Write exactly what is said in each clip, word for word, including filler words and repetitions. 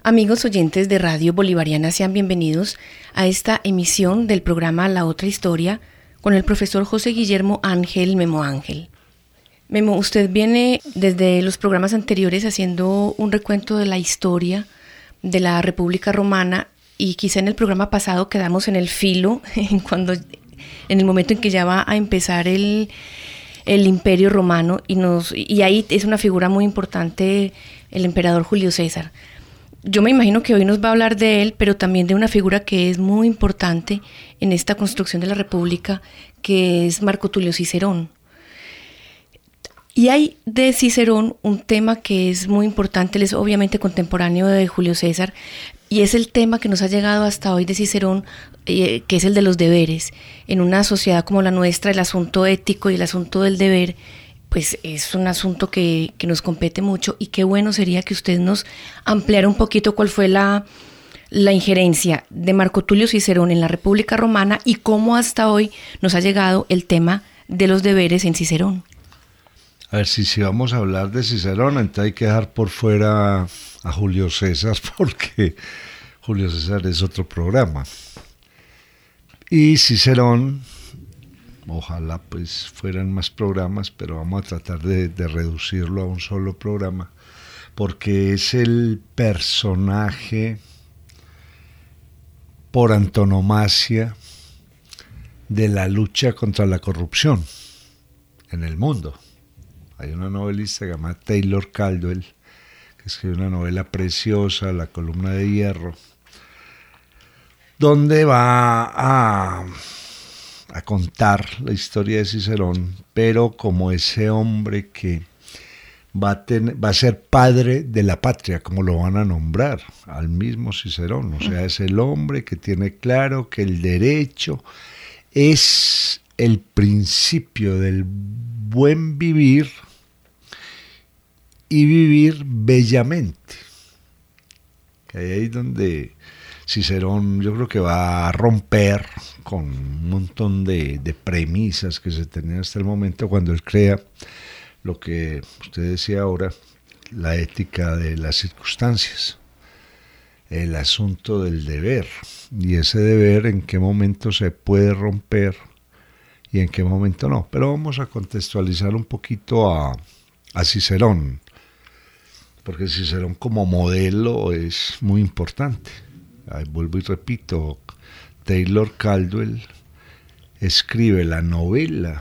Amigos oyentes de Radio Bolivariana, sean bienvenidos a esta emisión del programa La Otra Historia con el profesor José Guillermo Ángel Memo Ángel. Memo, usted viene desde los programas anteriores haciendo un recuento de la historia de la República Romana y quizá en el programa pasado quedamos en el filo, en, cuando, en el momento en que ya va a empezar el, el Imperio Romano y, nos, y ahí es una figura muy importante el emperador Julio César. Yo me imagino que hoy nos va a hablar de él, pero también de una figura que es muy importante en esta construcción de la República, que es Marco Tulio Cicerón. Y hay de Cicerón un tema que es muy importante, él es obviamente contemporáneo de Julio César, y es el tema que nos ha llegado hasta hoy de Cicerón, eh, que es el de los deberes. En una sociedad como la nuestra, el asunto ético y el asunto del deber, pues es un asunto que, que nos compete mucho, y qué bueno sería que usted nos ampliara un poquito cuál fue la, la injerencia de Marco Tulio Cicerón en la República Romana y cómo hasta hoy nos ha llegado el tema de los deberes en Cicerón. A ver, si, si vamos a hablar de Cicerón, entonces hay que dejar por fuera a Julio César, porque Julio César es otro programa. Y Cicerón, ojalá pues fueran más programas, pero vamos a tratar de, de reducirlo a un solo programa, porque es el personaje por antonomasia de la lucha contra la corrupción en el mundo. Hay una novelista llamada Taylor Caldwell que escribe una novela preciosa, La columna de hierro, donde va a a contar la historia de Cicerón, pero como ese hombre que va a, tener, va a ser padre de la patria, como lo van a nombrar al mismo Cicerón. O sea, es el hombre que tiene claro que el derecho es el principio del buen vivir y vivir bellamente. Que ahí es donde Cicerón yo creo que va a romper con un montón de, de premisas que se tenían hasta el momento cuando él crea lo que usted decía ahora, la ética de las circunstancias, el asunto del deber, y ese deber en qué momento se puede romper y en qué momento no. Pero vamos a contextualizar un poquito a, a Cicerón, porque Cicerón como modelo es muy importante. Ahí vuelvo y repito, Taylor Caldwell escribe la novela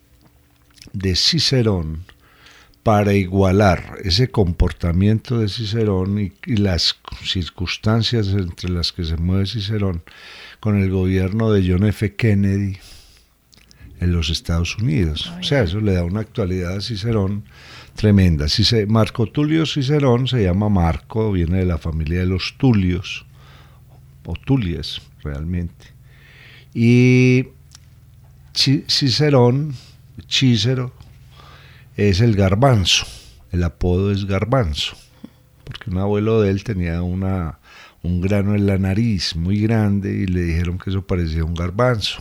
de Cicerón para igualar ese comportamiento de Cicerón y, y las circunstancias entre las que se mueve Cicerón con el gobierno de John F. Kennedy en los Estados Unidos. O sea, eso le da una actualidad a Cicerón tremenda. Cicer- Marco Tulio Cicerón se llama Marco, viene de la familia de los Tulios, o Tulies realmente, y Cicerón, Cícero, es el garbanzo, el apodo es garbanzo, porque un abuelo de él tenía una, un grano en la nariz muy grande y le dijeron que eso parecía un garbanzo,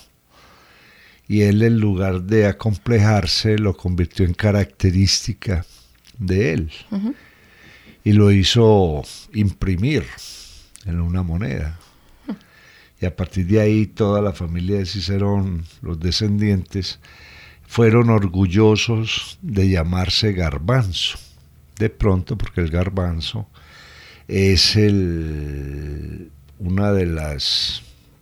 y él en lugar de acomplejarse lo convirtió en característica de él, uh-huh. y lo hizo imprimir en una moneda. Y a partir de ahí toda la familia de Cicerón, los descendientes, fueron orgullosos de llamarse garbanzo. De pronto, porque el garbanzo es el, una de las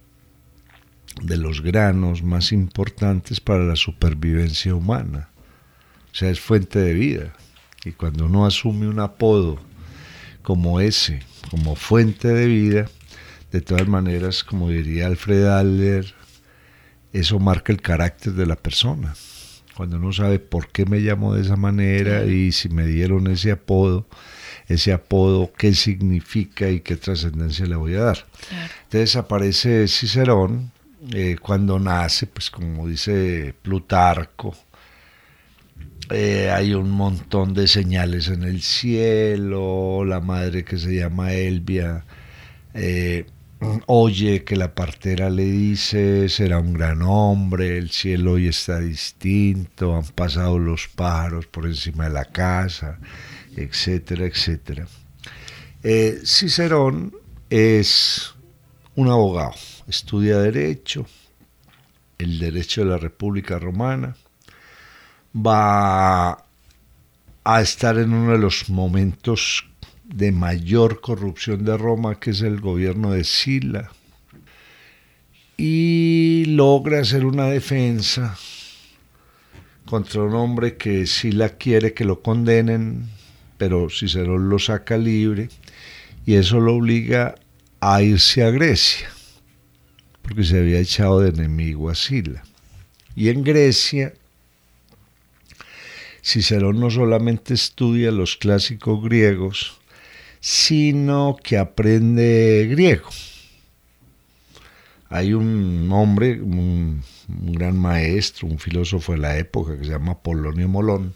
de los granos más importantes para la supervivencia humana. O sea, es fuente de vida. Y cuando uno asume un apodo como ese, como fuente de vida, de todas maneras, como diría Alfred Adler, eso marca el carácter de la persona. Cuando uno sabe por qué me llamo de esa manera y si me dieron ese apodo, ese apodo, qué significa y qué trascendencia le voy a dar. Claro. Entonces aparece Cicerón, eh, cuando nace, pues como dice Plutarco, eh, hay un montón de señales en el cielo, la madre que se llama Elvia, eh, oye que la partera le dice, será un gran hombre, el cielo hoy está distinto, han pasado los pájaros por encima de la casa, etcétera, etcétera. Eh, Cicerón es un abogado, estudia Derecho, el Derecho de la República Romana, va a estar en uno de los momentos de mayor corrupción de Roma, que es el gobierno de Sila, y logra hacer una defensa contra un hombre que Sila quiere que lo condenen, pero Cicerón lo saca libre, y eso lo obliga a irse a Grecia, porque se había echado de enemigo a Sila. Y en Grecia, Cicerón no solamente estudia los clásicos griegos, sino que aprende griego. Hay un hombre, un, un gran maestro, un filósofo de la época que se llama Polonio Molón,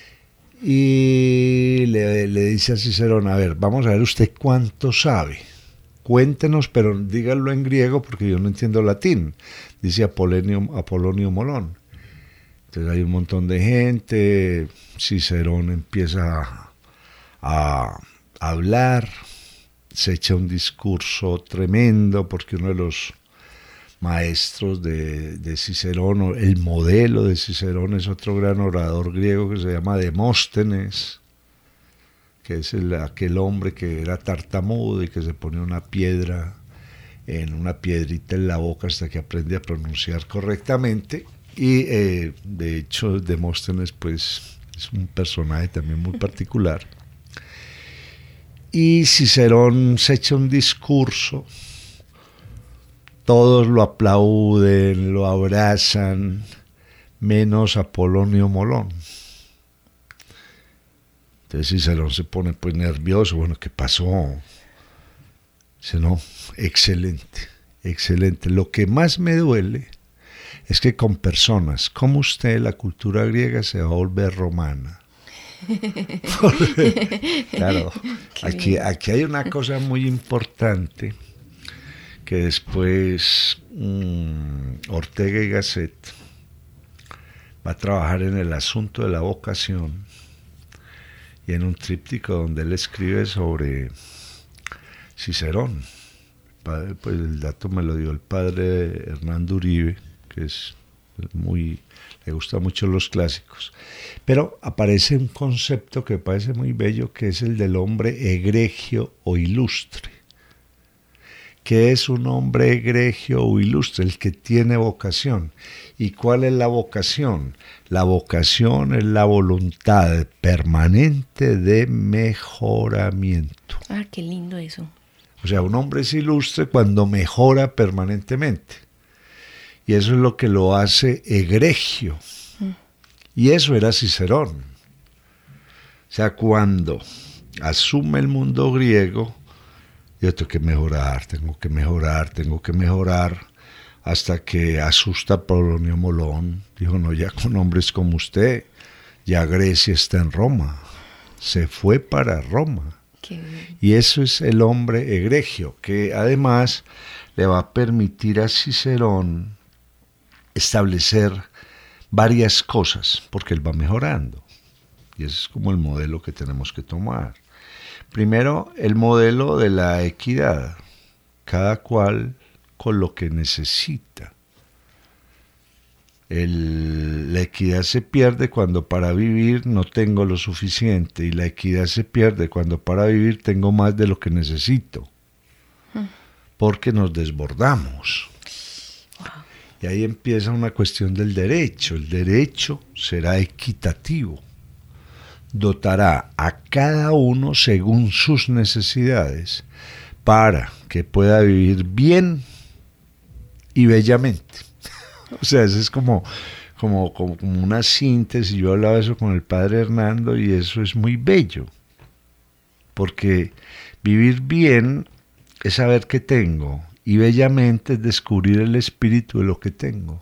y le, le dice a Cicerón, a ver, vamos a ver usted cuánto sabe. Cuéntenos, pero díganlo en griego porque yo no entiendo latín, dice Apolonio, Apolonio Molón. Entonces hay un montón de gente, Cicerón empieza a, a hablar, se echa un discurso tremendo porque uno de los maestros de, de Cicerón, el modelo de Cicerón, es otro gran orador griego que se llama Demóstenes, que es el, aquel hombre que era tartamudo y que se ponía una piedra en una piedrita en la boca hasta que aprende a pronunciar correctamente. Y eh, de hecho Demóstenes pues es un personaje también muy particular. Y Cicerón se echa un discurso, todos lo aplauden, lo abrazan, menos Apolonio Molón. Entonces Cicerón se pone pues nervioso, bueno, ¿qué pasó? Dice, no, excelente, excelente. Lo que más me duele es que con personas como usted la cultura griega se va a volver romana. Claro, aquí, aquí hay una cosa muy importante que después um, Ortega y Gasset va a trabajar en el asunto de la vocación y en un tríptico donde él escribe sobre Cicerón. Padre, pues el dato me lo dio el padre Hernando Uribe, que es muy, le gusta mucho los clásicos, pero aparece un concepto que me parece muy bello, que es el del hombre egregio o ilustre. ¿Qué es un hombre egregio o ilustre? El que tiene vocación. ¿Y cuál es la vocación? La vocación es la voluntad permanente de mejoramiento. Ah, qué lindo eso. O sea, un hombre es ilustre cuando mejora permanentemente. Y eso es lo que lo hace egregio. Mm. Y eso era Cicerón. O sea, cuando asume el mundo griego, yo tengo que mejorar, tengo que mejorar, tengo que mejorar, hasta que asusta a Polonio Molón. Dijo, no, ya con hombres como usted, ya Grecia está en Roma. Se fue para Roma. Qué bien. Y eso es el hombre egregio, que además le va a permitir a Cicerón establecer varias cosas, porque él va mejorando. Y ese es como el modelo que tenemos que tomar. Primero, el modelo de la equidad, cada cual con lo que necesita. El, la equidad se pierde cuando para vivir no tengo lo suficiente, y la equidad se pierde cuando para vivir tengo más de lo que necesito, porque nos desbordamos. Y ahí empieza una cuestión del derecho. El derecho será equitativo. Dotará a cada uno según sus necesidades para que pueda vivir bien y bellamente. O sea, eso es como, como, como, como una síntesis. Yo hablaba eso con el padre Hernando y eso es muy bello. Porque vivir bien es saber qué tengo y bellamente es descubrir el espíritu de lo que tengo.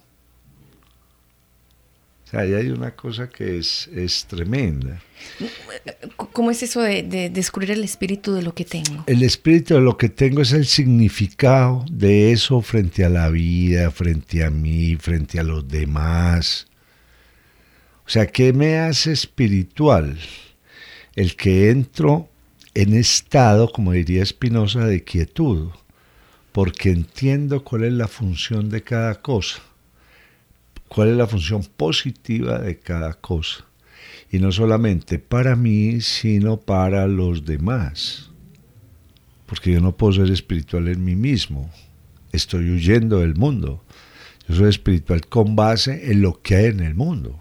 O sea, ahí hay una cosa que es, es tremenda. ¿Cómo es eso de, de descubrir el espíritu de lo que tengo? El espíritu de lo que tengo es el significado de eso frente a la vida, frente a mí, frente a los demás. O sea, ¿qué me hace espiritual? El que entro en estado, como diría Spinoza, de quietud, porque entiendo cuál es la función de cada cosa, cuál es la función positiva de cada cosa, y no solamente para mí, sino para los demás, porque yo no puedo ser espiritual en mí mismo, estoy huyendo del mundo, yo soy espiritual con base en lo que hay en el mundo,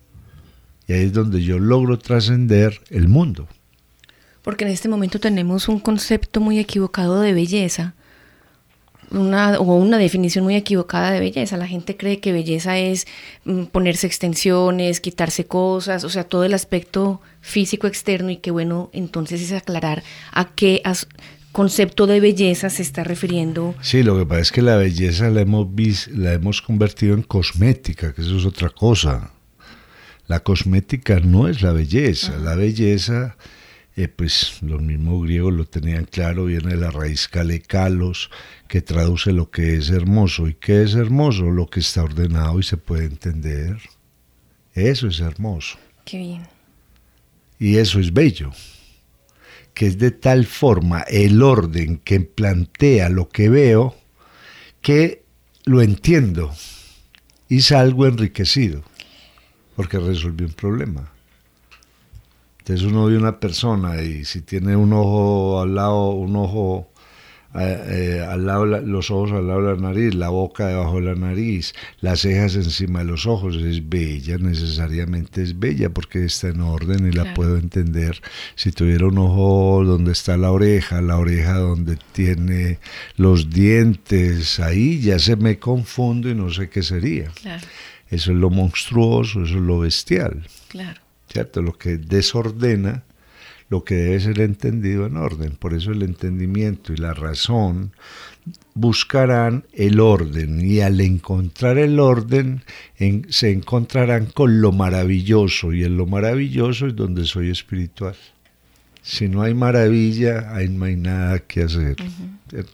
y ahí es donde yo logro trascender el mundo. Porque en este momento tenemos un concepto muy equivocado de belleza, una, o una definición muy equivocada de belleza. La gente cree que belleza es mm, ponerse extensiones, quitarse cosas, o sea, todo el aspecto físico externo, y que bueno, entonces es aclarar a qué as- concepto de belleza se está refiriendo. Sí, lo que pasa es que la belleza la hemos, vis- la hemos convertido en cosmética, que eso es otra cosa. La cosmética no es la belleza, uh-huh. La belleza... Eh, pues los mismos griegos lo tenían claro, viene de la raíz kalekalos, que traduce lo que es hermoso. ¿Y qué es hermoso? Lo que está ordenado y se puede entender. Eso es hermoso. Qué bien. Y eso es bello, que es de tal forma el orden que plantea lo que veo, que lo entiendo y salgo enriquecido, porque resolví un problema. Entonces uno ve una persona y si tiene un ojo al lado, un ojo eh, eh, al lado, los ojos al lado de la nariz, la boca debajo de la nariz, las cejas encima de los ojos, es bella, necesariamente es bella porque está en orden y claro. La puedo entender. Si tuviera un ojo donde está la oreja, la oreja donde tiene los dientes, ahí ya se me confundo y no sé qué sería. Claro. Eso es lo monstruoso, eso es lo bestial. Claro. ¿Cierto? Lo que desordena, lo que debe ser entendido en orden. Por eso el entendimiento y la razón buscarán el orden, y al encontrar el orden en, se encontrarán con lo maravilloso, y en lo maravilloso es donde soy espiritual. Si no hay maravilla, ahí no hay nada que hacer. Uh-huh.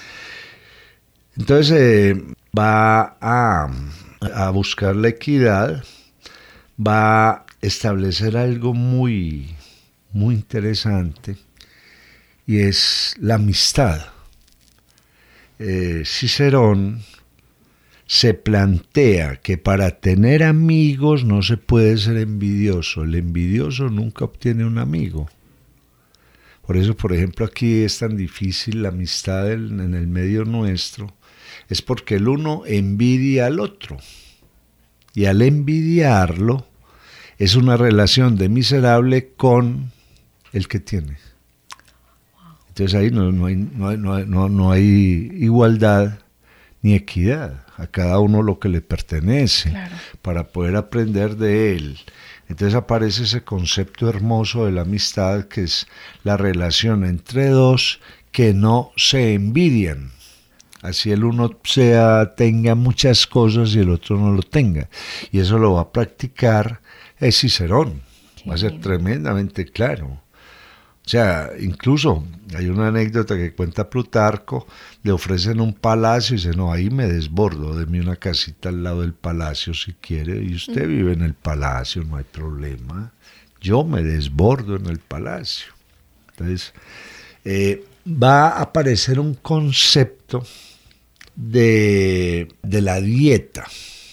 Entonces eh, va a, a buscar la equidad, va a establecer algo muy, muy interesante, y es la amistad. Eh, Cicerón se plantea que para tener amigos no se puede ser envidioso. El envidioso nunca obtiene un amigo. Por eso, por ejemplo, aquí es tan difícil la amistad en, en el medio nuestro, es porque el uno envidia al otro, y al envidiarlo es una relación de miserable con el que tiene. Entonces ahí no, no, hay, no, hay, no, hay, no, no hay igualdad ni equidad. A cada uno lo que le pertenece, claro, para poder aprender de él. Entonces aparece ese concepto hermoso de la amistad, que es la relación entre dos que no se envidian. Así el uno sea, tenga muchas cosas y el otro no lo tenga. Y eso lo va a practicar es Cicerón. Qué va a ser bien. Tremendamente claro. O sea, incluso hay una anécdota que cuenta Plutarco, le ofrecen un palacio y dice, no, ahí me desbordo, deme una casita al lado del palacio si quiere, y usted mm. vive en el palacio, no hay problema, yo me desbordo en el palacio. Entonces, eh, va a aparecer un concepto de, de la dieta.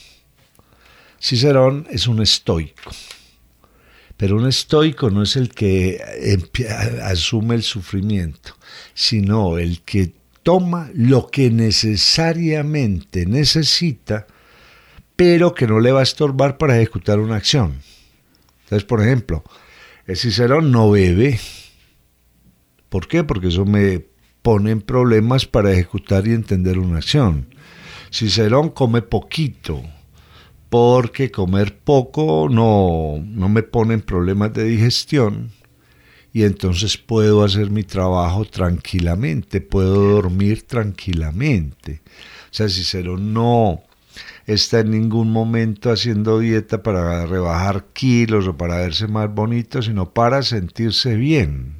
Cicerón es un estoico. Pero un estoico no es el que asume el sufrimiento, sino el que toma lo que necesariamente necesita, pero que no le va a estorbar para ejecutar una acción. Entonces, por ejemplo, el Cicerón no bebe. ¿Por qué? Porque eso me pone en problemas para ejecutar y entender una acción. Cicerón come poquito, porque comer poco no, no me pone en problemas de digestión, y entonces puedo hacer mi trabajo tranquilamente, puedo dormir tranquilamente. O sea, Cicerón no está en ningún momento haciendo dieta para rebajar kilos o para verse más bonito, sino para sentirse bien,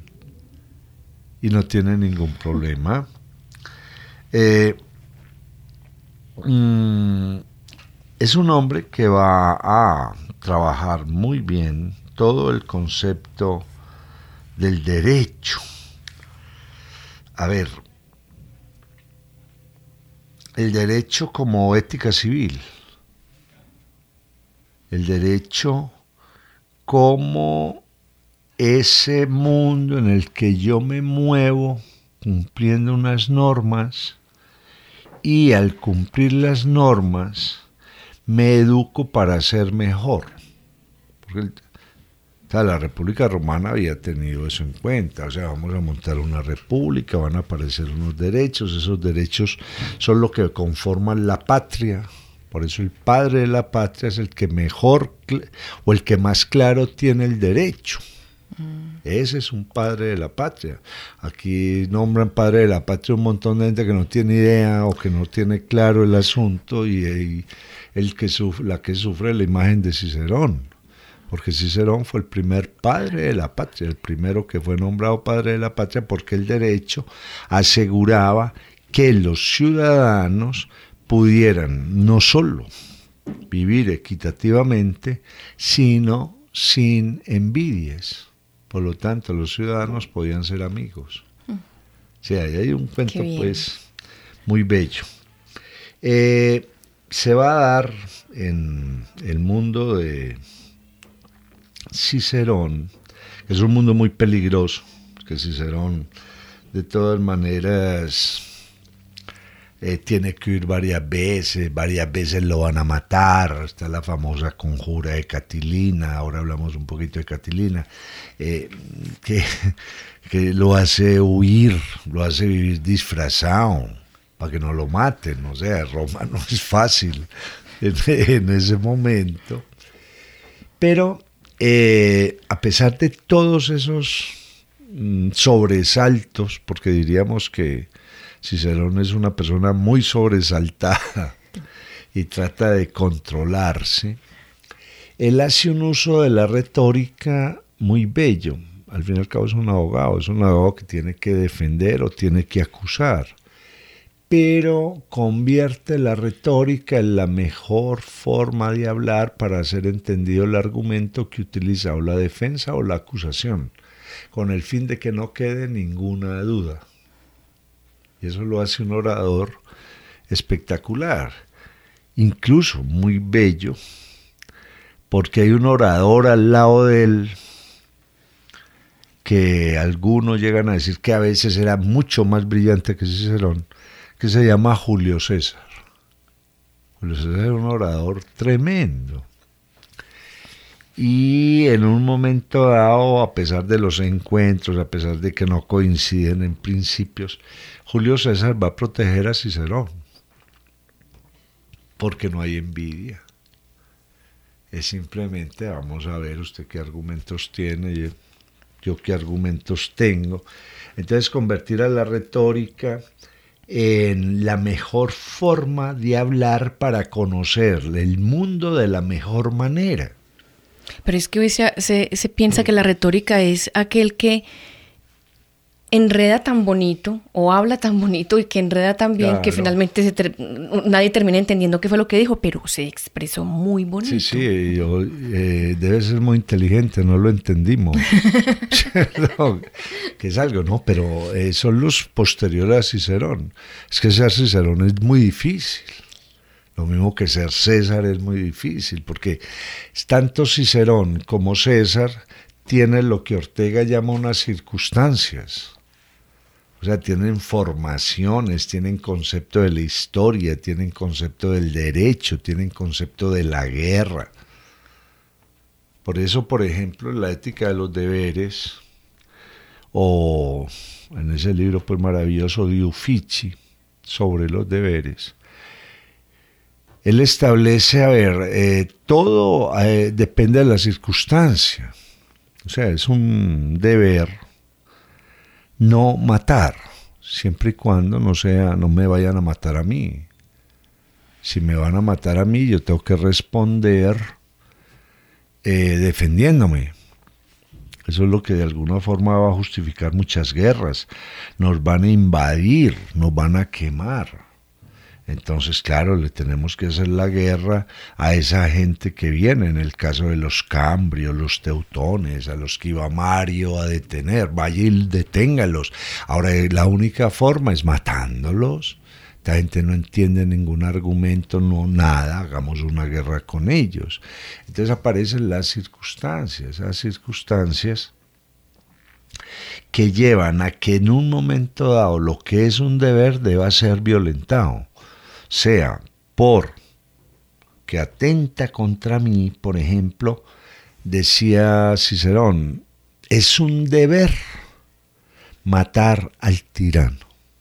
y no tiene ningún problema. Eh, mmm, Es un hombre que va a trabajar muy bien todo el concepto del derecho, a ver, el derecho como ética civil, el derecho como ese mundo en el que yo me muevo cumpliendo unas normas y al cumplir las normas me educo para ser mejor. Porque el, o sea, la República Romana había tenido eso en cuenta, o sea, vamos a montar una república, van a aparecer unos derechos, esos derechos son lo que conforman la patria, por eso el padre de la patria es el que mejor o el que más claro tiene el derecho. Mm. Ese es un padre de la patria. Aquí nombran padre de la patria un montón de gente que no tiene idea o que no tiene claro el asunto y, y el que sufre, la que sufre la imagen de Cicerón. Porque Cicerón fue el primer padre de la patria, el primero que fue nombrado padre de la patria porque el derecho aseguraba que los ciudadanos pudieran no solo vivir equitativamente, sino sin envidias. Por lo tanto, los ciudadanos podían ser amigos. Mm. O sea, ahí hay un cuento pues muy bello. Eh, se va a dar en el mundo de Cicerón, que es un mundo muy peligroso, que Cicerón de todas maneras eh, tiene que huir varias veces, varias veces lo van a matar, está la famosa conjura de Catilina, ahora hablamos un poquito de Catilina, eh, que, que lo hace huir, lo hace vivir disfrazado, para que no lo maten, o sea, Roma no es fácil en, en ese momento, pero Eh, a pesar de todos esos mm, sobresaltos, porque diríamos que Cicerón es una persona muy sobresaltada y trata de controlarse, él hace un uso de la retórica muy bello. Al fin y al cabo es un abogado, es un abogado que tiene que defender o tiene que acusar, pero convierte la retórica en la mejor forma de hablar para hacer entendido el argumento que utiliza o la defensa o la acusación, con el fin de que no quede ninguna duda. Y eso lo hace un orador espectacular, incluso muy bello, porque hay un orador al lado de él que algunos llegan a decir que a veces era mucho más brillante que Cicerón, que se llama Julio César. Julio César era un orador tremendo. Y en un momento dado, a pesar de los encuentros, a pesar de que no coinciden en principios, Julio César va a proteger a Cicerón, porque no hay envidia. Es simplemente, vamos a ver usted qué argumentos tiene, yo, yo qué argumentos tengo. Entonces, convertir a la retórica en la mejor forma de hablar para conocer el mundo de la mejor manera. Pero es que hoy se, se, se piensa que la retórica es aquel que enreda tan bonito o habla tan bonito y que enreda tan bien, claro, que finalmente se ter- nadie termina entendiendo qué fue lo que dijo, pero se expresó muy bonito. Sí, sí, yo, eh, debe ser muy inteligente, no lo entendimos. No, que es algo, ¿no? Pero eh, son los posteriores a Cicerón. Es que ser Cicerón es muy difícil. Lo mismo que ser César es muy difícil, porque tanto Cicerón como César tienen lo que Ortega llama unas circunstancias. O sea, tienen formaciones, tienen concepto de la historia, tienen concepto del derecho, tienen concepto de la guerra. Por eso, por ejemplo, en la ética de los deberes, o en ese libro pues maravilloso de Uffizi, sobre los deberes, él establece, a ver, eh, todo eh, depende de la circunstancia. O sea, es un deber no matar, siempre y cuando no sea, no me vayan a matar a mí. Si me van a matar a mí, yo tengo que responder eh, defendiéndome. Eso es lo que de alguna forma va a justificar muchas guerras. Nos van a invadir, nos van a quemar. Entonces, claro, le tenemos que hacer la guerra a esa gente que viene, en el caso de los cambrios, los teutones, a los que iba Mario a detener, vaya y deténgalos. Ahora, la única forma es matándolos. Esta gente no entiende ningún argumento, no nada, hagamos una guerra con ellos. Entonces aparecen las circunstancias, esas circunstancias que llevan a que en un momento dado lo que es un deber deba ser violentado. Sea por que atenta contra mí, por ejemplo, decía Cicerón, es un deber matar al tirano,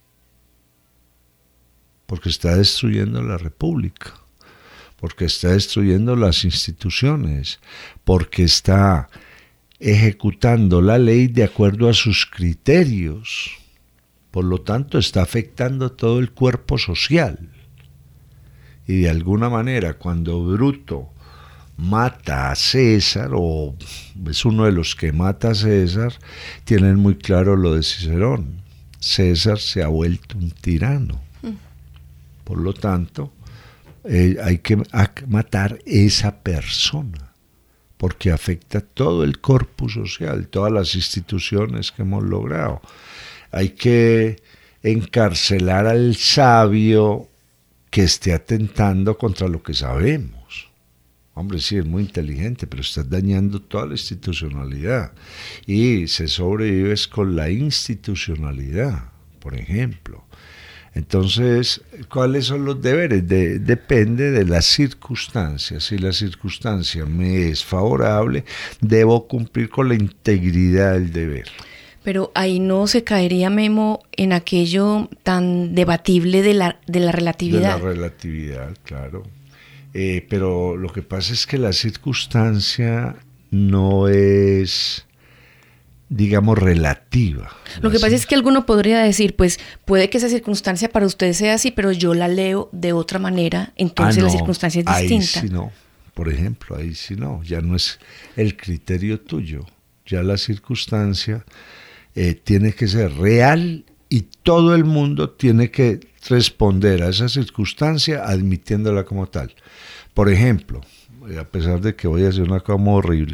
porque está destruyendo la república, porque está destruyendo las instituciones, porque está ejecutando la ley de acuerdo a sus criterios, por lo tanto está afectando todo el cuerpo social. Y de alguna manera, cuando Bruto mata a César, o es uno de los que mata a César, tienen muy claro lo de Cicerón. César se ha vuelto un tirano. Por lo tanto, eh, hay que matar esa persona, porque afecta todo el corpus social, todas las instituciones que hemos logrado. Hay que encarcelar al sabio que esté atentando contra lo que sabemos. Hombre, sí, es muy inteligente, pero estás dañando toda la institucionalidad. Y se sobrevive con la institucionalidad, por ejemplo. Entonces, ¿cuáles son los deberes? De, depende de las circunstancias. Si la circunstancia me es favorable, debo cumplir con la integridad del deber. Pero ahí no se caería, Memo, en aquello tan debatible de la, de la relatividad. De la relatividad, claro. Eh, pero lo que pasa es que la circunstancia no es, digamos, relativa. Lo que pasa es que alguno podría decir, pues puede que esa circunstancia para usted sea así, pero yo la leo de otra manera, entonces ah, no, la circunstancia es distinta. Ahí sí no, por ejemplo, ahí sí no, ya no es el criterio tuyo, ya la circunstancia eh, tiene que ser real y todo el mundo tiene que responder a esa circunstancia admitiéndola como tal. Por ejemplo, a pesar de que voy a hacer una cosa muy horrible,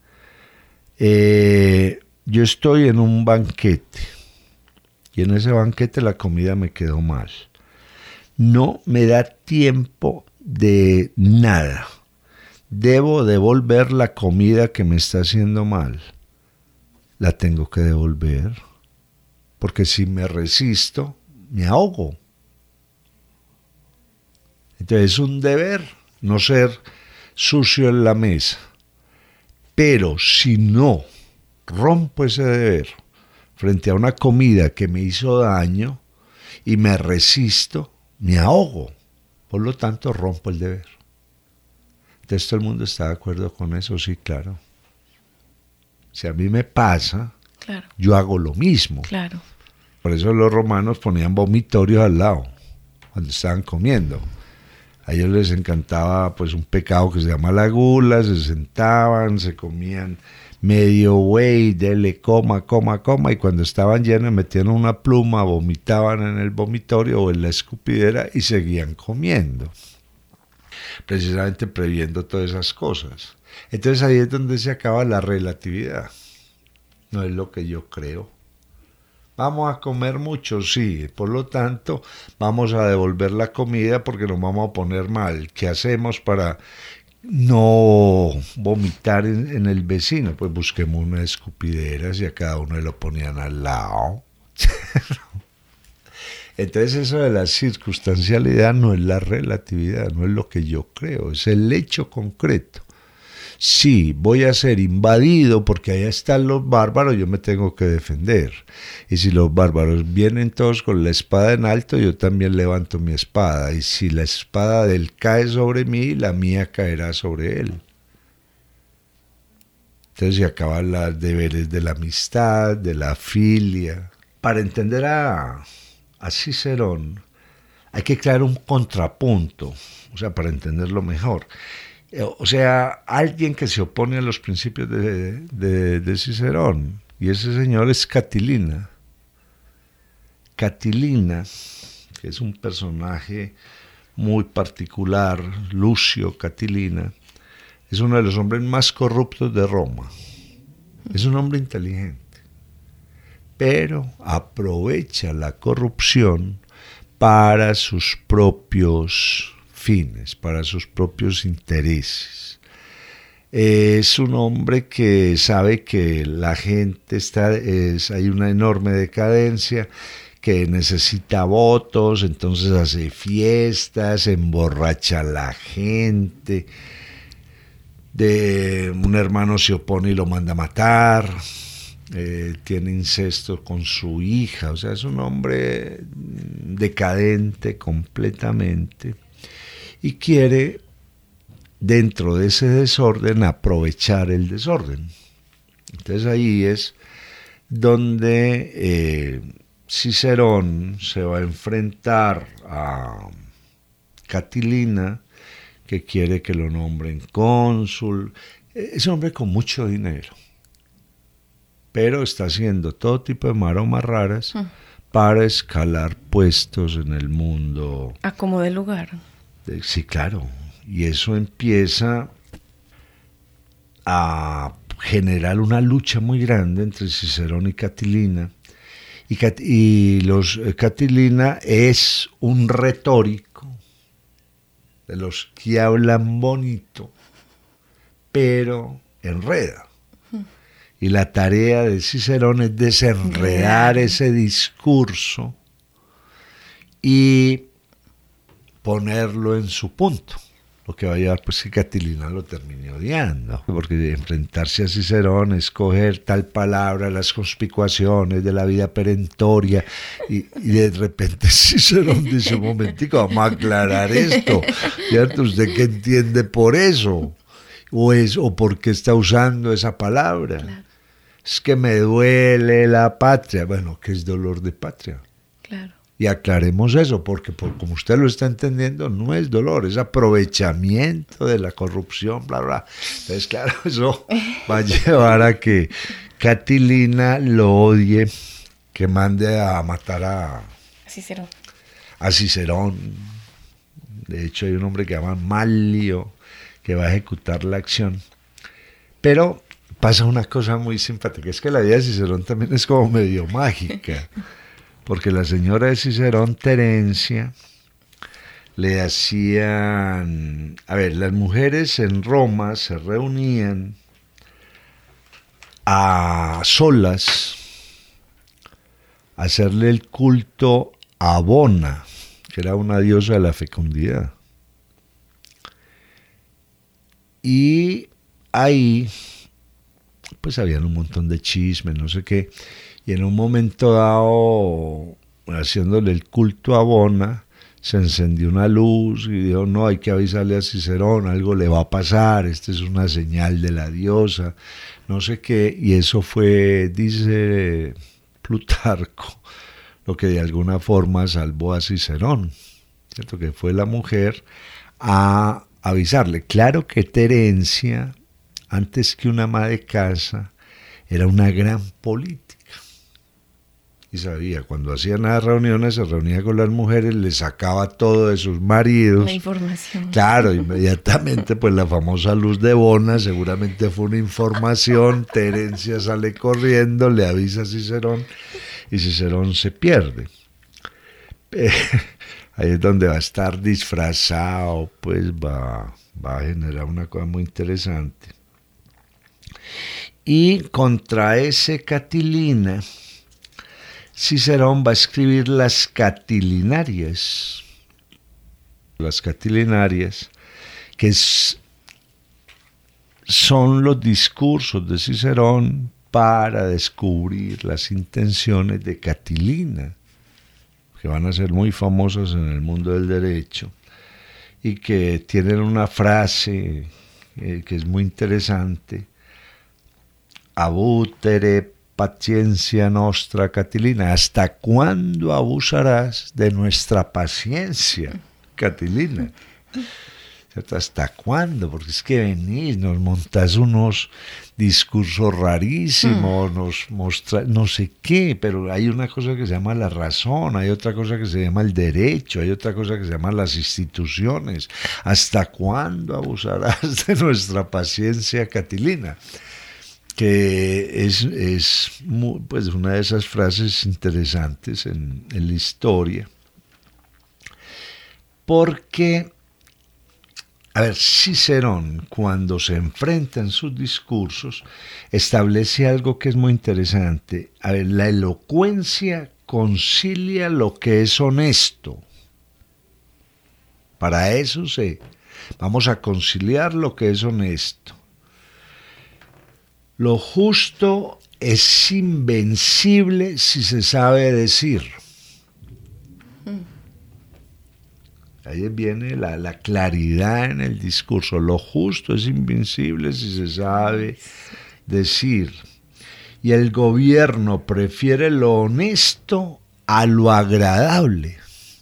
eh, yo estoy en un banquete y en ese banquete la comida me quedó mal. No me da tiempo de nada. Debo devolver la comida que me está haciendo mal. La tengo que devolver, porque si me resisto, me ahogo. Entonces es un deber no ser sucio en la mesa. Pero si no rompo ese deber frente a una comida que me hizo daño y me resisto, me ahogo. Por lo tanto, rompo el deber. Entonces, ¿todo el mundo está de acuerdo con eso? Sí, claro. Si a mí me pasa, claro, yo hago lo mismo. Claro. Por eso los romanos ponían vomitorios al lado, cuando estaban comiendo. A ellos les encantaba pues un pecado que se llama la gula, se sentaban, se comían medio güey, dele, coma, coma, coma, y cuando estaban llenos metían una pluma, vomitaban en el vomitorio o en la escupidera y seguían comiendo. Precisamente previendo todas esas cosas. Entonces ahí es donde se acaba la relatividad. No es lo que yo creo. Vamos a comer mucho, sí. Por lo tanto, vamos a devolver la comida porque nos vamos a poner mal. ¿Qué hacemos para no vomitar en, en el vecino? Pues busquemos unas escupideras y a cada uno le lo ponían al lado. Entonces eso de la circunstancialidad no es la relatividad, no es lo que yo creo, es el hecho concreto. Sí, voy a ser invadido porque allá están los bárbaros, yo me tengo que defender. Y si los bárbaros vienen todos con la espada en alto, yo también levanto mi espada. Y si la espada de él cae sobre mí, la mía caerá sobre él. Entonces se acaban los deberes de la amistad, de la filia. Para entender a, a Cicerón hay que crear un contrapunto, o sea, para entenderlo mejor. O sea, alguien que se opone a los principios de, de, de Cicerón, y ese señor es Catilina. Catilina, que es un personaje muy particular, Lucio Catilina, es uno de los hombres más corruptos de Roma. Es un hombre inteligente, pero aprovecha la corrupción para sus propios fines, para sus propios intereses. Es un hombre que sabe que la gente está, es, hay una enorme decadencia, que necesita votos, entonces hace fiestas, emborracha a la gente, de un hermano se opone y lo manda a matar, eh, tiene incesto con su hija, o sea, es un hombre decadente completamente y quiere, dentro de ese desorden, aprovechar el desorden. Entonces ahí es donde eh, Cicerón se va a enfrentar a Catilina, que quiere que lo nombren cónsul. Es un hombre con mucho dinero, pero está haciendo todo tipo de maromas raras mm. para escalar puestos en el mundo. A como de lugar. Sí, claro. Y eso empieza a generar una lucha muy grande entre Cicerón y Catilina. Y, Cat- y los, eh, Catilina es un retórico de los que hablan bonito, pero enreda. Y la tarea de Cicerón es desenredar ese discurso y ponerlo en su punto. Lo que va a llevar pues que Catilina lo termine odiando, porque enfrentarse a Cicerón, escoger tal palabra, las conspicuaciones de la vida perentoria, y, y de repente Cicerón dice, un momentico, vamos a aclarar esto, ¿cierto? ¿Usted qué entiende por eso? ¿O, es, o por qué está usando esa palabra? Claro. Es que me duele la patria. Bueno, ¿qué es dolor de patria? Claro. Y aclaremos eso, porque por, como usted lo está entendiendo, no es dolor, es aprovechamiento de la corrupción, bla, bla. Entonces, claro, eso va a llevar a que Catilina lo odie, que mande a matar a Cicerón. A Cicerón. De hecho, hay un hombre que se llama Manlio, que va a ejecutar la acción. Pero pasa una cosa muy simpática, es que la vida de Cicerón también es como medio mágica. Porque la señora de Cicerón, Terencia, le hacían... A ver, las mujeres en Roma se reunían a solas a hacerle el culto a Bona, que era una diosa de la fecundidad. Y ahí, pues habían un montón de chismes, no sé qué. Y en un momento dado, haciéndole el culto a Bona, se encendió una luz y dijo, no, hay que avisarle a Cicerón, algo le va a pasar, esta es una señal de la diosa, no sé qué. Y eso fue, dice Plutarco, lo que de alguna forma salvó a Cicerón, ¿cierto? Que fue la mujer a avisarle. Claro que Terencia, antes que una ama de casa, era una gran política. Y sabía, cuando hacían las reuniones, se reunía con las mujeres, les sacaba todo de sus maridos. La información. Claro, inmediatamente, pues la famosa luz de Bona, seguramente fue una información, Terencia sale corriendo, le avisa a Cicerón, y Cicerón se pierde. Eh, ahí es donde va a estar disfrazado, pues va, va a generar una cosa muy interesante. Y contra ese Catilina, Cicerón va a escribir las Catilinarias. Las Catilinarias, que es, son los discursos de Cicerón para descubrir las intenciones de Catilina, que van a ser muy famosas en el mundo del derecho, y que tienen una frase eh, que es muy interesante: abutere paciencia nostra Catilina. ¿Hasta cuándo abusarás de nuestra paciencia, Catilina? ¿Cierto? ¿Hasta cuándo? Porque es que venís, nos montás unos discurso rarísimo, mm. nos mostra no sé qué, pero hay una cosa que se llama la razón, hay otra cosa que se llama el derecho, hay otra cosa que se llama las instituciones. ¿Hasta cuándo abusarás de nuestra paciencia, Catilina? Que es, es muy, pues una de esas frases interesantes en, en la historia, porque, a ver, Cicerón, cuando se enfrenta en sus discursos, establece algo que es muy interesante. A ver, la elocuencia concilia lo que es honesto. Para eso se, vamos a conciliar lo que es honesto. Lo justo es invencible si se sabe decir. Ahí viene la, la claridad en el discurso. Lo justo es invencible si se sabe decir. Y el gobierno prefiere lo honesto a lo agradable.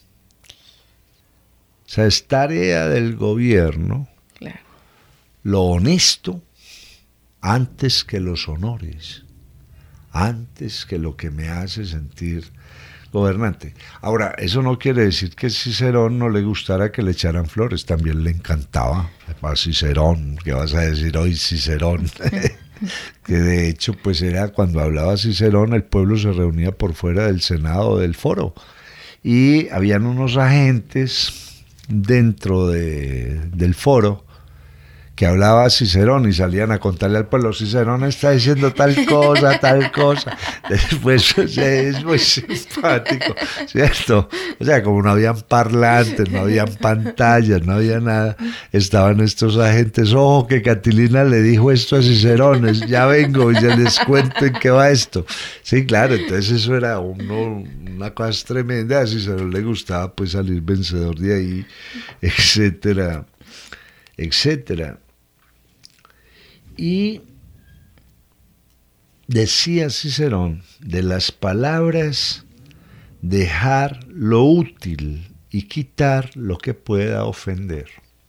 O sea, es tarea del gobierno, claro, lo honesto antes que los honores, antes que lo que me hace sentir gobernante. Ahora, eso no quiere decir que a Cicerón no le gustara que le echaran flores, también le encantaba. A Cicerón, ¿qué vas a decir hoy, Cicerón? Que de hecho, pues era cuando hablaba Cicerón, el pueblo se reunía por fuera del Senado, del foro, y habían unos agentes dentro de, del foro que hablaba Cicerón y salían a contarle al pueblo, Cicerón está diciendo tal cosa, tal cosa. Después es muy simpático, ¿cierto? O sea, como no habían parlantes, no habían pantallas, no había nada, estaban estos agentes, ojo que Catilina le dijo esto a Cicerón, ya vengo y ya les cuento en qué va esto. Sí, claro, entonces eso era uno, una cosa tremenda, a Cicerón le gustaba pues salir vencedor de ahí, etcétera, etcétera. Y decía Cicerón, de las palabras, dejar lo útil y quitar lo que pueda ofender.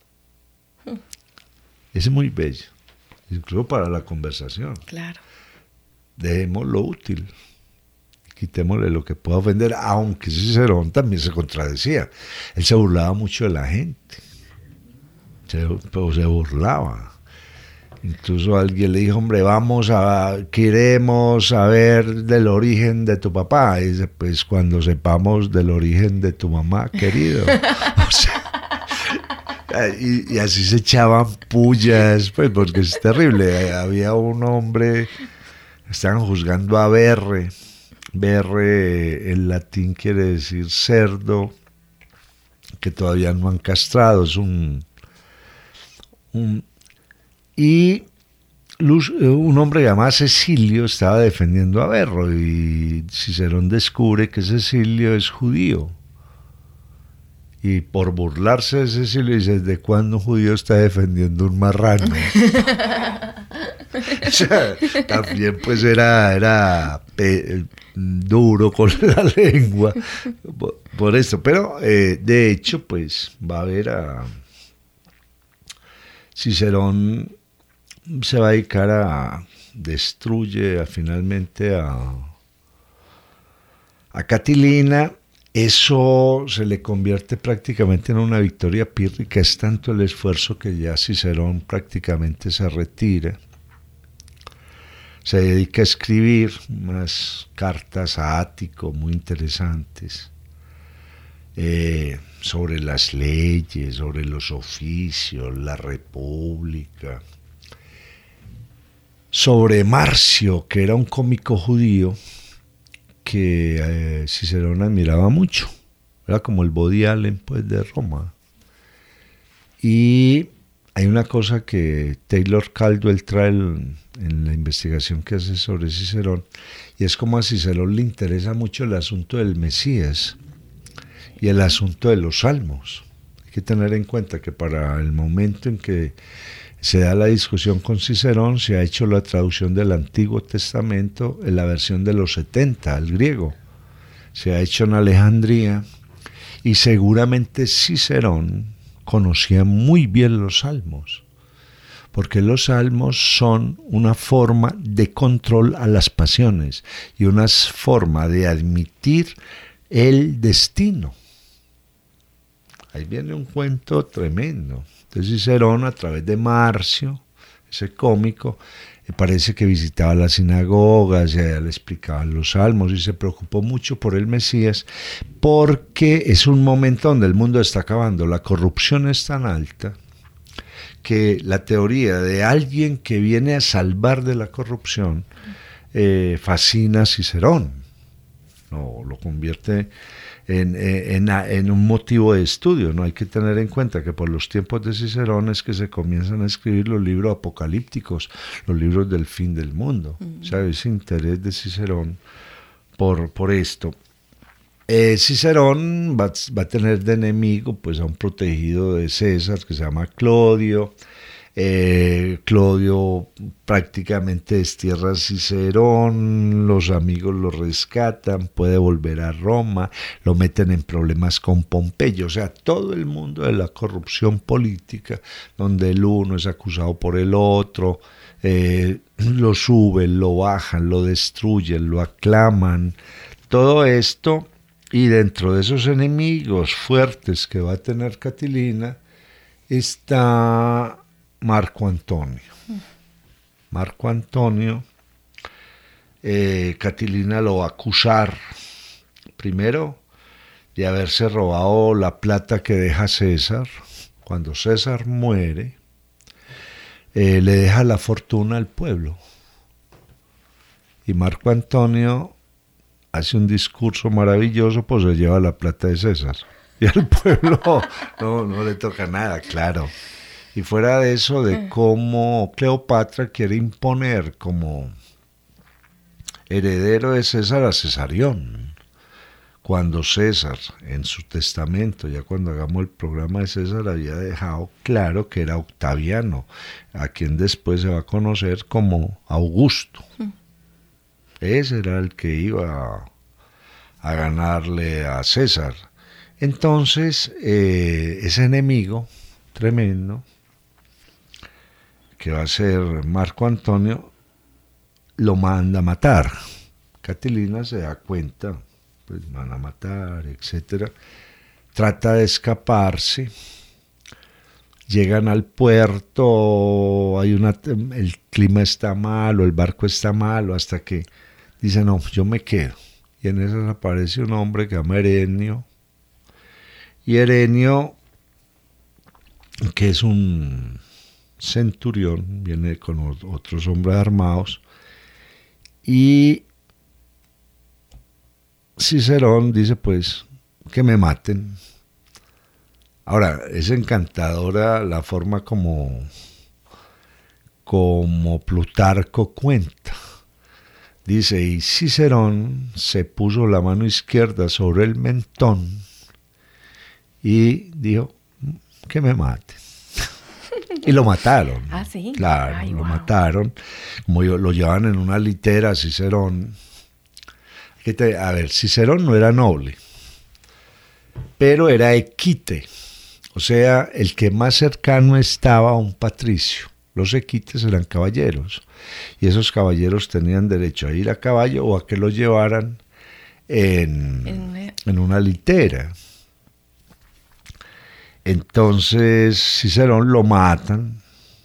Es muy bello, incluso para la conversación. Claro. Dejemos lo útil, quitémosle lo que pueda ofender, aunque Cicerón también se contradecía. Él se burlaba mucho de la gente, se, pero se burlaba. Incluso alguien le dijo, hombre, vamos a, queremos saber del origen de tu papá. Y dice, pues cuando sepamos del origen de tu mamá, querido. O sea, y, y así se echaban pullas, pues porque es terrible. Había un hombre, estaban juzgando a Verre. Verre en latín quiere decir cerdo, que todavía no han castrado. Es un... un Y un hombre llamado Cecilio estaba defendiendo a Verro y Cicerón descubre que Cecilio es judío. Y por burlarse de Cecilio dice, ¿desde cuándo un judío está defendiendo un marrano? O sea, también pues era, era pe, duro con la lengua por, por esto. Pero eh, de hecho pues va a haber a Cicerón se va a dedicar a destruye a, finalmente a, a Catilina. Eso se le convierte prácticamente en una victoria pírrica. Es tanto el esfuerzo que ya Cicerón prácticamente se retira. Se dedica a escribir unas cartas a Ático muy interesantes eh, sobre las leyes, sobre los oficios, la república, sobre Marcio, que era un cómico judío que eh, Cicerón admiraba mucho, era como el Woody Allen pues, de Roma. Y hay una cosa que Taylor Caldwell trae en, en la investigación que hace sobre Cicerón, y es como a Cicerón le interesa mucho el asunto del Mesías y el asunto de los salmos. Hay que tener en cuenta que para el momento en que se da la discusión con Cicerón, se ha hecho la traducción del Antiguo Testamento en la versión de los setenta, al griego. Se ha hecho en Alejandría y seguramente Cicerón conocía muy bien los salmos, porque los salmos son una forma de control a las pasiones y una forma de admitir el destino. Ahí viene un cuento tremendo. Entonces Cicerón, a través de Marcio, ese cómico, parece que visitaba las sinagogas y allá le explicaban los salmos y se preocupó mucho por el Mesías, porque es un momento donde el mundo está acabando, la corrupción es tan alta que la teoría de alguien que viene a salvar de la corrupción eh, fascina a Cicerón, no, lo convierte en, en, en un motivo de estudio. No hay que tener en cuenta que por los tiempos de Cicerón es que se comienzan a escribir los libros apocalípticos, los libros del fin del mundo. Mm. O sea, ese interés de Cicerón por, por esto. Eh, Cicerón va, va a tener de enemigo pues a un protegido de César que se llama Clodio. Eh, Clodio prácticamente destierra a Cicerón, los amigos lo rescatan, puede volver a Roma, lo meten en problemas con Pompeyo, o sea, todo el mundo de la corrupción política, donde el uno es acusado por el otro, eh, lo suben, lo bajan, lo destruyen, lo aclaman, todo esto, y dentro de esos enemigos fuertes que va a tener Catilina está Marco Antonio. Marco Antonio, eh, Catilina lo va a acusar, primero, de haberse robado la plata que deja César. Cuando César muere, eh, le deja la fortuna al pueblo. Y Marco Antonio hace un discurso maravilloso, pues se lleva la plata de César. Y al pueblo no, no le toca nada, claro. Y fuera de eso, de cómo Cleopatra quiere imponer como heredero de César a Cesarión, cuando César, en su testamento, ya cuando hagamos el programa de César, había dejado claro que era Octaviano, a quien después se va a conocer como Augusto. Ese era el que iba a, a ganarle a César. Entonces, eh, ese enemigo tremendo, que va a ser Marco Antonio, lo manda a matar. Catilina se da cuenta, pues van a matar, etcétera. Trata de escaparse, llegan al puerto, hay una, el clima está malo, el barco está malo, hasta que dice, no, yo me quedo. Y en esas aparece un hombre que se llama Herenio, y Herenio, que es un centurión, viene con otros hombres armados, y Cicerón dice pues que me maten. Ahora, es encantadora la forma como, como Plutarco cuenta. Dice, y Cicerón se puso la mano izquierda sobre el mentón y dijo que me maten. Y lo mataron. Ah, sí. Claro, Ay, lo wow. mataron. Como lo llevan en una litera a Cicerón. A ver, Cicerón no era noble, pero era equite. O sea, el que más cercano estaba a un patricio. Los equites eran caballeros. Y esos caballeros tenían derecho a ir a caballo o a que los llevaran en, en, en una litera. Entonces Cicerón lo matan,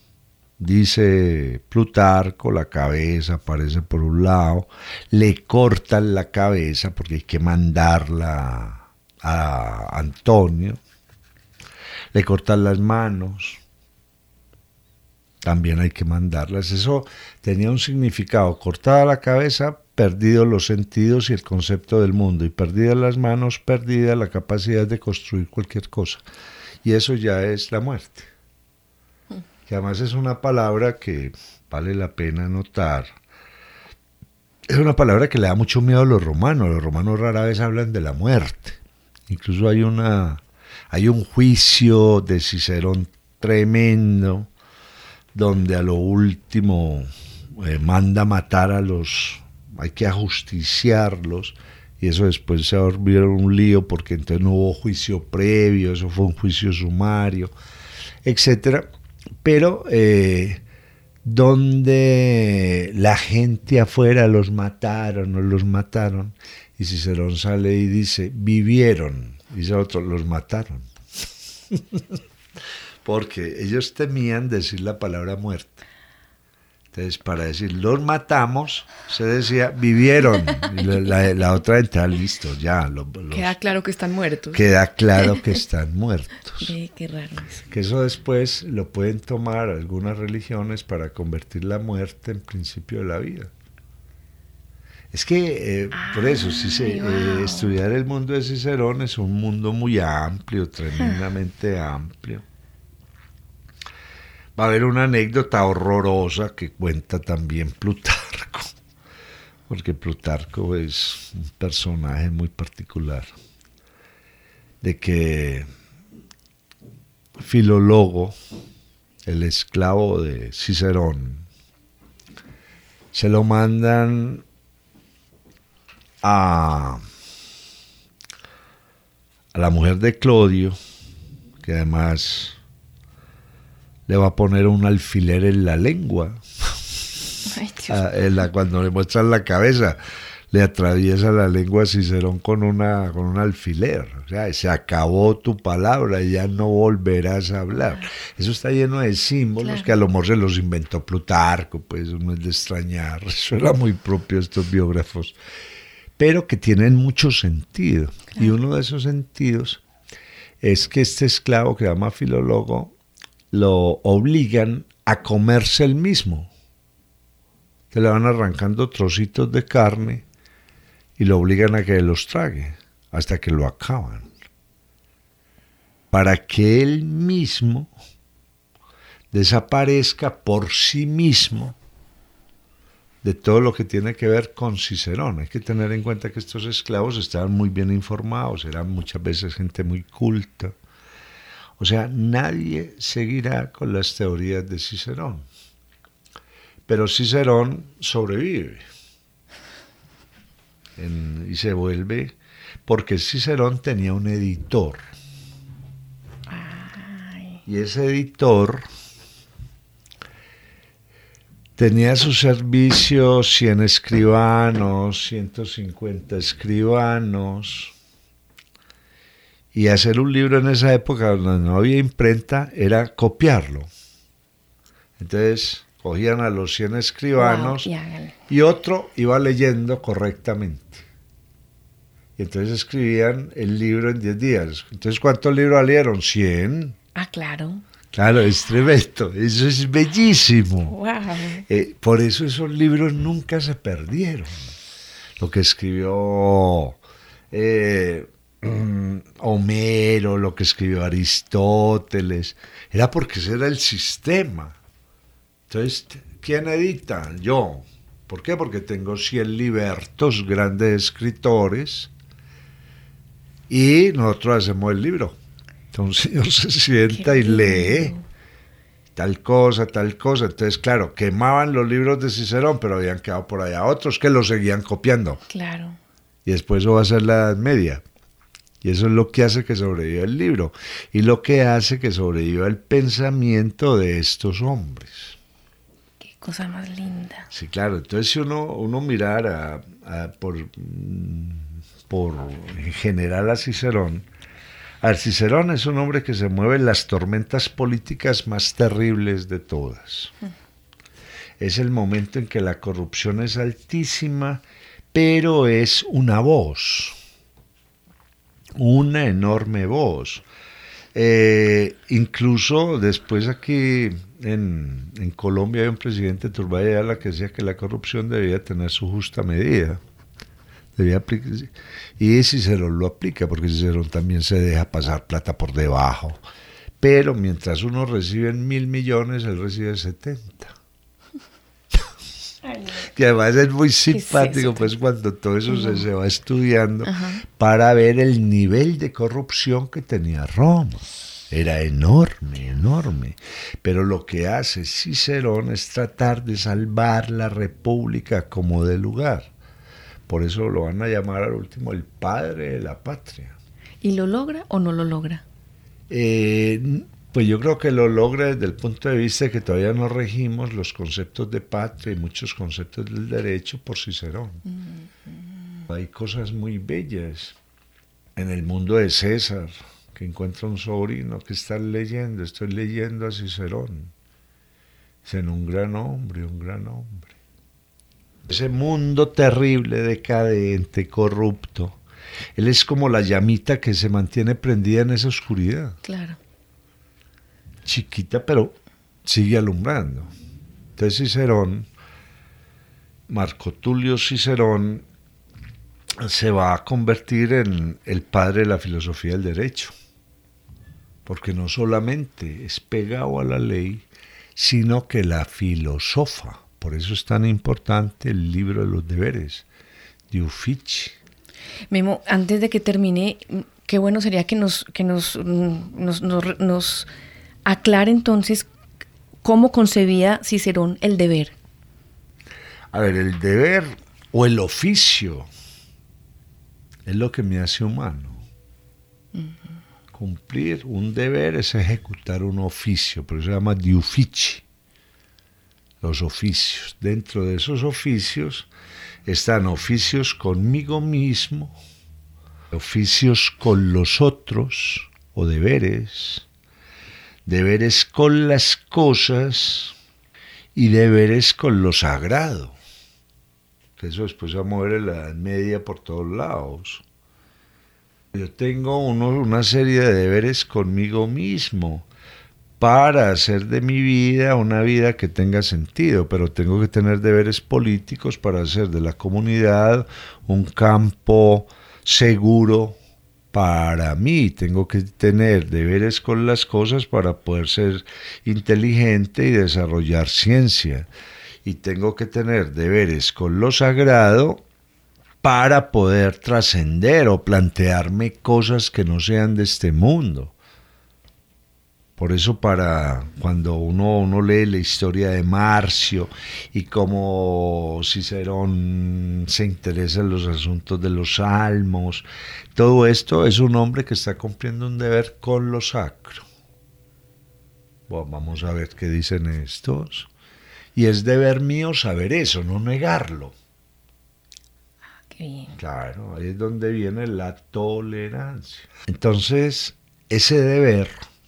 dice Plutarco, la cabeza aparece por un lado, le cortan la cabeza porque hay que mandarla a Antonio, le cortan las manos, también hay que mandarlas. Eso tenía un significado: cortada la cabeza, perdidos los sentidos y el concepto del mundo, y perdidas las manos, perdida la capacidad de construir cualquier cosa. Y eso ya es la muerte, que además es una palabra que vale la pena notar. Es una palabra que le da mucho miedo a los romanos. Los romanos rara vez hablan de la muerte. Incluso hay una hay un juicio de Cicerón tremendo, donde a lo último eh, manda matar a los, hay que ajusticiarlos. Y eso después se volvió un lío porque entonces no hubo juicio previo, eso fue un juicio sumario, etcétera. pero eh, donde la gente afuera los mataron o los mataron, y Cicerón sale y dice, vivieron, dice otro, los mataron. Porque ellos temían decir la palabra muerte. Entonces, para decir, los matamos, se decía, vivieron. Y la, la, la otra entrada, listo, ya. Los, los, queda claro que están muertos. Queda claro que están muertos. Sí, qué raro eso. Que eso después lo pueden tomar algunas religiones para convertir la muerte en principio de la vida. Es que, eh, ah, por eso, si se, wow. eh, estudiar el mundo de Cicerón es un mundo muy amplio, tremendamente amplio. Va a haber una anécdota horrorosa que cuenta también Plutarco, porque Plutarco es un personaje muy particular, de que Filólogo, el esclavo de Cicerón, se lo mandan a, a la mujer de Clodio, que además le va a poner un alfiler en la lengua. Ay, a, en la, cuando le muestran la cabeza, le atraviesa la lengua a Cicerón con, una, con un alfiler. O sea, se acabó tu palabra y ya no volverás a hablar. Eso está lleno de símbolos, claro, que a lo mejor se los inventó Plutarco, pues no es de extrañar. Eso era muy propio de estos biógrafos. Pero que tienen mucho sentido. Claro. Y uno de esos sentidos es que este esclavo que se llama Filólogo lo obligan a comerse el mismo. Se le van arrancando trocitos de carne y lo obligan a que los trague hasta que lo acaban. Para que él mismo desaparezca por sí mismo de todo lo que tiene que ver con Cicerón. Hay que tener en cuenta que estos esclavos estaban muy bien informados, eran muchas veces gente muy culta. O sea, nadie seguirá con las teorías de Cicerón. Pero Cicerón sobrevive en, y se vuelve, porque Cicerón tenía un editor. Ay. Y ese editor tenía a su servicio cien escribanos, ciento cincuenta escribanos. Y hacer un libro en esa época donde no había imprenta era copiarlo. Entonces cogían a los cien escribanos, wow, y otro iba leyendo correctamente. Y entonces escribían el libro en diez días. Entonces, ¿cuántos libros salieron? cien. Ah, claro. Claro, es tremendo. Eso es bellísimo. Wow. Eh, por eso esos libros nunca se perdieron. Lo que escribió Eh, Homero, lo que escribió Aristóteles, era porque ese era el sistema. Entonces, ¿quién edita? Yo. ¿Por qué? Porque tengo cien libertos, grandes escritores, y nosotros hacemos el libro. Entonces el señor se sienta y lee tal cosa, tal cosa. Entonces, claro, quemaban los libros de Cicerón, pero habían quedado por allá otros que los seguían copiando. Claro. Y después eso va a ser la Edad Media. Y eso es lo que hace que sobreviva el libro. Y lo que hace que sobreviva el pensamiento de estos hombres. Qué cosa más linda. Sí, claro. Entonces, si uno, uno mirara a, a, por, por en general a Cicerón, a ver, Cicerón es un hombre que se mueve en las tormentas políticas más terribles de todas. Mm. Es el momento en que la corrupción es altísima, pero es una voz. Una enorme voz. Eh, incluso después aquí en, en Colombia hay un presidente Turbay Ayala que decía que la corrupción debía tener su justa medida. Debía aplicar, y Cicerón lo aplica, porque Cicerón también se deja pasar plata por debajo. Pero mientras uno recibe mil millones, él recibe setenta. Que además es muy simpático, es pues cuando todo eso uh-huh. se, se va estudiando, uh-huh. para ver el nivel de corrupción que tenía Roma. Era enorme, enorme. Pero lo que hace Cicerón es tratar de salvar la república como de lugar. Por eso lo van a llamar al último el padre de la patria. ¿Y lo logra o no lo logra? Eh, Pues yo creo que lo logra desde el punto de vista de que todavía no regimos los conceptos de patria y muchos conceptos del derecho por Cicerón. Mm-hmm. Hay cosas muy bellas en el mundo de César, que encuentra un sobrino que está leyendo, estoy leyendo a Cicerón. Es un gran hombre, un gran hombre. Ese mundo terrible, decadente, corrupto, él es como la llamita que se mantiene prendida en esa oscuridad. Claro. Chiquita, pero sigue alumbrando. Entonces Cicerón, Marco Tulio Cicerón, se va a convertir en el padre de la filosofía del derecho, porque no solamente es pegado a la ley, sino que la filosofa. Por eso es tan importante el libro de los deberes, de Uffizi. Memo, antes de que termine, qué bueno sería que nos, que nos, nos, nos, nos aclare entonces cómo concebía Cicerón el deber. A ver, el deber o el oficio es lo que me hace humano. Uh-huh. Cumplir un deber es ejecutar un oficio, por eso se llama di uffici. Los oficios. Dentro de esos oficios están oficios conmigo mismo, oficios con los otros, o deberes, deberes con las cosas y deberes con lo sagrado. Eso después va a mover en la Edad Media por todos lados. Yo tengo uno, una serie de deberes conmigo mismo para hacer de mi vida una vida que tenga sentido, pero tengo que tener deberes políticos para hacer de la comunidad un campo seguro para mí. Tengo que tener deberes con las cosas para poder ser inteligente y desarrollar ciencia. Y tengo que tener deberes con lo sagrado para poder trascender o plantearme cosas que no sean de este mundo. Por eso para cuando uno, uno lee la historia de Marcio y cómo Cicerón se interesa en los asuntos de los salmos, todo esto es un hombre que está cumpliendo un deber con lo sacro. Bueno, vamos a ver qué dicen estos. Y es deber mío saber eso, no negarlo. Ah, qué bien. Claro, ahí es donde viene la tolerancia. Entonces, ese deber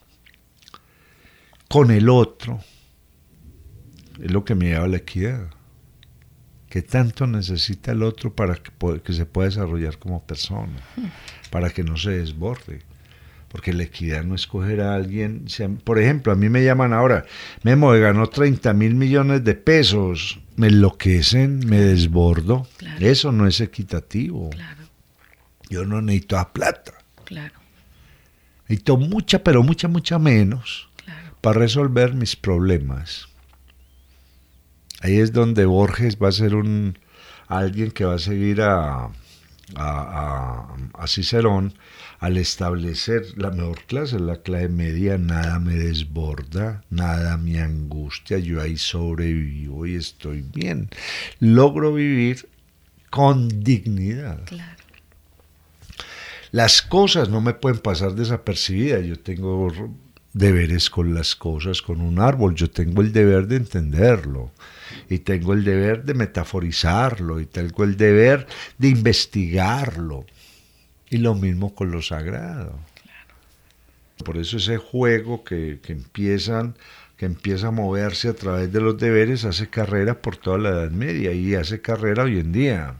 con el otro es lo que me lleva a la equidad. ¿Qué tanto necesita el otro para que, que se pueda desarrollar como persona? Para que no se desborde. Porque la equidad no es coger a alguien. Por ejemplo, a mí me llaman ahora, Memo, ganó treinta mil millones de pesos. Me enloquecen, me desbordo. Claro. Eso no es equitativo. Claro. Yo no necesito a plata. Claro. Necesito mucha, pero mucha, mucha menos. Claro. Para resolver mis problemas. Ahí es donde Borges va a ser un alguien que va a seguir a, a, a, a Cicerón al establecer la mejor clase, la clase media. Nada me desborda, nada me angustia, yo ahí sobrevivo y estoy bien. Logro vivir con dignidad. Claro. Las cosas no me pueden pasar desapercibidas. Yo tengo deberes con las cosas, con un árbol. Yo tengo el deber de entenderlo. Y tengo el deber de metaforizarlo. Y tengo el deber de investigarlo. Y lo mismo con lo sagrado. Claro. Por eso ese juego que, que, empiezan, que empieza a moverse a través de los deberes hace carrera por toda la Edad Media. Y hace carrera hoy en día.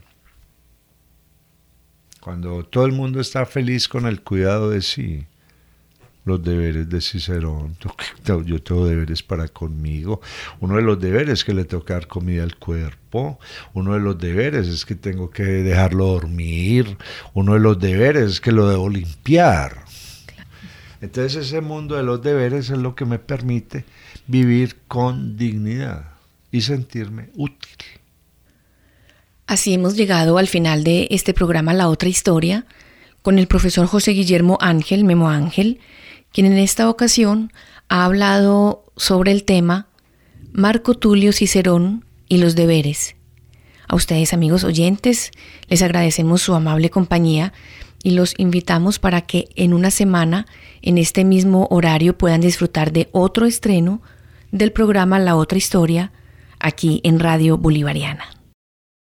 Cuando todo el mundo está feliz con el cuidado de sí, los deberes de Cicerón, yo tengo deberes para conmigo. Uno de los deberes es que le tengo que dar comida al cuerpo, uno de los deberes es que tengo que dejarlo dormir, uno de los deberes es que lo debo limpiar. Entonces ese mundo de los deberes es lo que me permite vivir con dignidad y sentirme útil. Así hemos llegado al final de este programa La Otra Historia con el profesor José Guillermo Ángel, Memo Ángel, quien en esta ocasión ha hablado sobre el tema Marco Tulio Cicerón y los deberes. A ustedes, amigos oyentes, les agradecemos su amable compañía y los invitamos para que en una semana, en este mismo horario, puedan disfrutar de otro estreno del programa La Otra Historia, aquí en Radio Bolivariana.